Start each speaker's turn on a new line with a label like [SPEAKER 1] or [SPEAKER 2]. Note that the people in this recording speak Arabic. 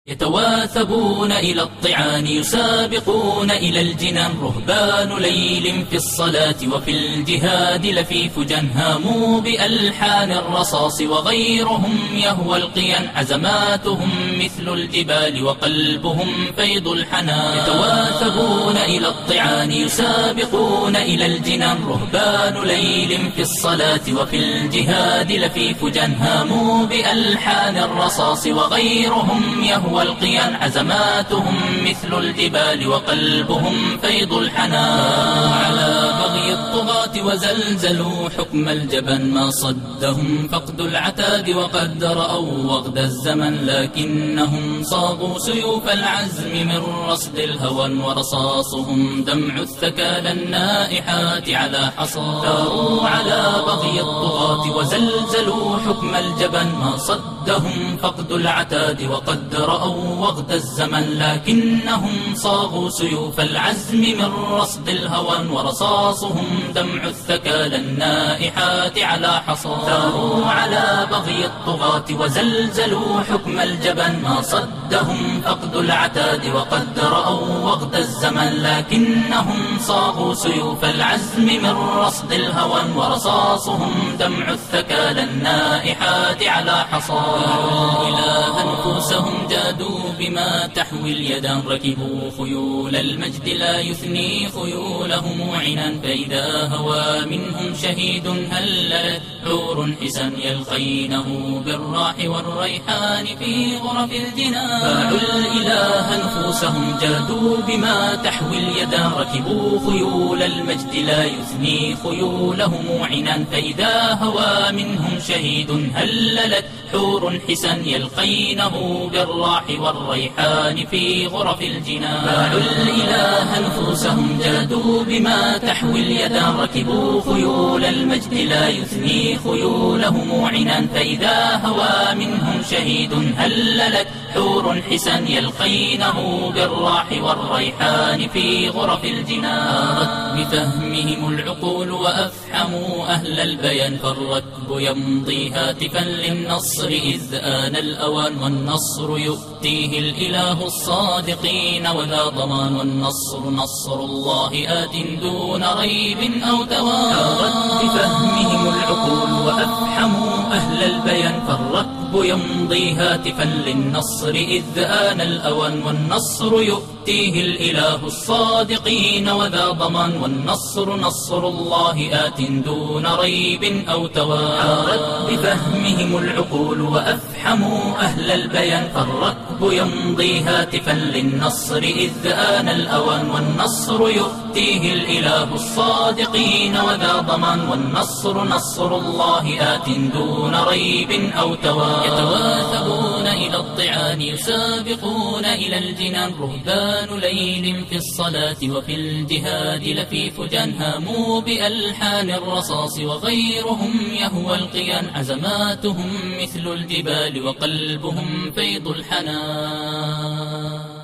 [SPEAKER 1] يتواثبون إلى الطعان يسابقون إلى الجنان، رهبان ليل في الصلاة وفي الجهاد لفيف جن، هاموا بألحان الرصاص وغيرهم يهوى القيان، عزماتهم مثل الجبال وقلبهم فيض الحنان. يتواثبون إلى الطعان يسابقون إلى الجنان، رهبان ليل في الصلاة وفي الجهاد لفيف جن، هاموا بألحان الرصاص وغيرهم يهوى والقيان، عزماتهم مثل الجبال وقلبهم فيض الحنان. على بغي الطغاة وزلزلوا حكم الجبن، ما صدهم فقد العتاد وقد رأوا وغد الزمن، لكنهم صاغوا سيوف العزم من رصد الهوى، ورصاصهم دمع الثكالى النائحات على حصى. ثاروا على بغي الطغاة وزلزلوا حكم الجبن، ما صدهم فقد العتاد وقد رأوا وغد الزمن، لكنهم صاغوا سيوف العزم من رصد الهوى، ورصاصهم دمع الثكالى النائحات على حصى. ثاروا على بغي الطغاة وزلزلوا حكم الجبن، ما صدهم فقد العتاد وقد رأوا وغد الزمن، لكنهم صاغوا سيوف العزم من رصد الهوى، ورصاصهم دمع الثكالى النائحات على حصى. إله نفوسهم جادوا بما تحوي اليدان، ركبوا خيول المجد لا يثني خيولهم عنان، فإذا هوى منهم شهيد هللت حور حسن، يلقينه بالراح والريحان في غرف الجنان. باعوا الإله نفوسهم جادوا بما تحوي اليدان، ركبوا خيول المجد لا يثني خيولهم عنان، فإذا هوى منهم شهيد هللت حور حسن، يلقينه بالراح والريحان في غرف الجنان. باعوا الإله نفوسهم جادوا بما تحوي اليدان، ركبوا خيول المجد لا يثني خيولهم عنان، فإذا هوى منهم شهيد هللت حور حسن، يلقينه بالراح والريحان في غرف الجنان. بفهمهم العقول وأفحموا أهل البيان، فالركب يمضي هاتفا للنصر إذ آن الأوان، والنصر يؤتيه الإله الصادقين وذا ضمان، والنصر نصر الله آت دون ريب أو توان. بفهمهم العقول وأفحموا أهل البيان، فالركب يمضي هاتفا للنصر إذ آن الأوان، والنصر يؤتيه الإله الصادقين وذا ضمان، والنصر نصر الله آت دون ريب أو توان. حارت بفهمهم العقول وأفحموا أهل البيان، فالركب يمضي هاتفا للنصر إذ آن الأوان، والنصر يؤتيه الإله الصادقين وذا ضمان، والنصر نصر الله آت دون ريب أو توان. يتواثبون إلى الطعان يسابقون إلى الجنان، رهبان ليل في الصلاة وفي الجهاد لفيف جن، هاموا بألحان الرصاص وغيرهم يهوى القيان، عزماتهم مثل الجبال وقلبهم فيض الحنان.